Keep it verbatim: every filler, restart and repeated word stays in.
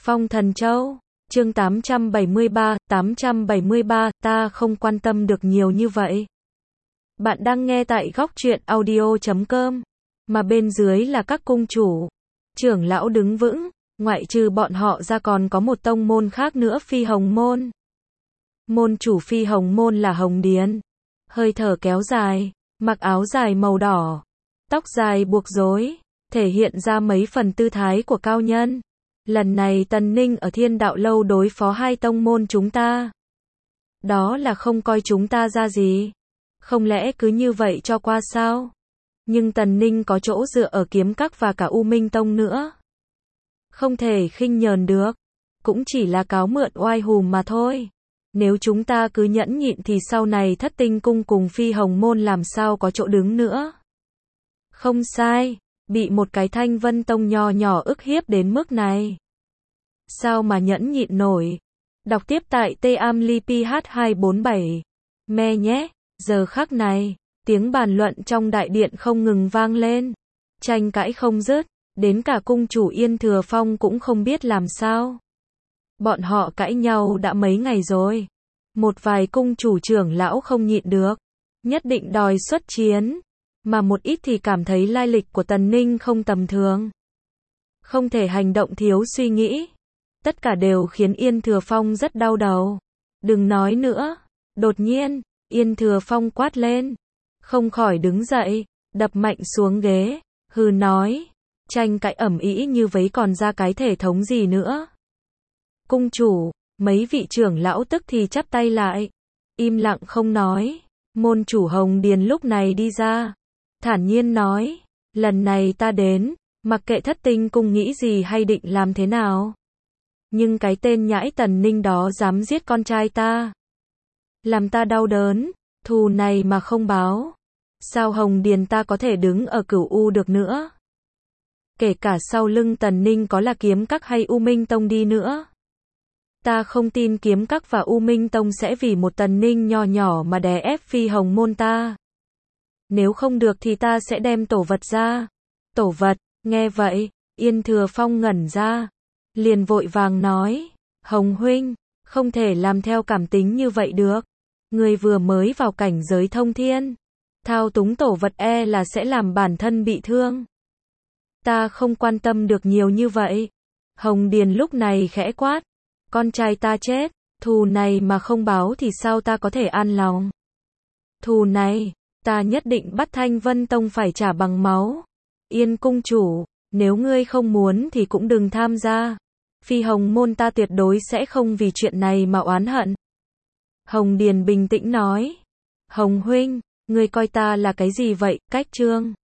Phong Thần Châu, chương tám trăm bảy mươi ba, tám trăm bảy mươi ba, ta không quan tâm được nhiều như vậy. Bạn đang nghe tại góc truyện audio chấm com, mà bên dưới là các cung chủ, trưởng lão đứng vững, ngoại trừ bọn họ ra còn có một tông môn khác nữa, Phi Hồng Môn. Môn chủ Phi Hồng Môn là Hồng Điền, hơi thở kéo dài, mặc áo dài màu đỏ, tóc dài buộc rối, thể hiện ra mấy phần tư thái của cao nhân. Lần này Tần Ninh ở Thiên Đạo Lâu đối phó hai tông môn chúng ta, đó là không coi chúng ta ra gì. Không lẽ cứ như vậy cho qua sao? Nhưng Tần Ninh có chỗ dựa ở Kiếm Các và cả U Minh Tông nữa, không thể khinh nhờn được. Cũng chỉ là cáo mượn oai hùm mà thôi. Nếu chúng ta cứ nhẫn nhịn thì sau này Thất Tinh Cung cùng Phi Hồng Môn làm sao có chỗ đứng nữa. Không sai, bị một cái Thanh Vân Tông nho nhỏ ức hiếp đến mức này, sao mà nhẫn nhịn nổi. Đọc tiếp tại T A M L I P H hai bốn bảy. Me nhé. Giờ khắc này, tiếng bàn luận trong đại điện không ngừng vang lên, tranh cãi không dứt, đến cả cung chủ Yên Thừa Phong cũng không biết làm sao. Bọn họ cãi nhau đã mấy ngày rồi. Một vài cung chủ trưởng lão không nhịn được, nhất định đòi xuất chiến, mà một ít thì cảm thấy lai lịch của Tần Ninh không tầm thường, không thể hành động thiếu suy nghĩ. Tất cả đều khiến Yên Thừa Phong rất đau đầu. Đừng nói nữa. Đột nhiên, Yên Thừa Phong quát lên, không khỏi đứng dậy, đập mạnh xuống ghế, hừ nói, tranh cãi ầm ĩ như vấy còn ra cái thể thống gì nữa. Cung chủ, mấy vị trưởng lão tức thì chắp tay lại, im lặng không nói. Môn chủ Hồng Điền lúc này đi ra, thản nhiên nói, lần này ta đến, mặc kệ Thất Tinh Cung nghĩ gì hay định làm thế nào, nhưng cái tên nhãi Tần Ninh đó dám giết con trai ta, làm ta đau đớn, thù này mà không báo, sao Hồng Điền ta có thể đứng ở Cửu U được nữa. Kể cả sau lưng Tần Ninh có là Kiếm Các hay U Minh Tông đi nữa, ta không tin Kiếm Các và U Minh Tông sẽ vì một Tần Ninh nho nhỏ mà đè ép Phi Hồng Môn ta. Nếu không được thì ta sẽ đem tổ vật ra. Tổ vật, nghe vậy, Yên Thừa Phong ngẩn ra, liền vội vàng nói, Hồng huynh, không thể làm theo cảm tính như vậy được. Người vừa mới vào cảnh giới thông thiên, thao túng tổ vật e là sẽ làm bản thân bị thương. Ta không quan tâm được nhiều như vậy. Hồng Điền lúc này khẽ quát, con trai ta chết, thù này mà không báo thì sao ta có thể an lòng. Thù này, ta nhất định bắt Thanh Vân Tông phải trả bằng máu. Yên cung chủ, nếu ngươi không muốn thì cũng đừng tham gia. Phi Hồng Môn ta tuyệt đối sẽ không vì chuyện này mà oán hận. Hồng Điền bình tĩnh nói, Hồng huynh, ngươi coi ta là cái gì vậy? Cách trương.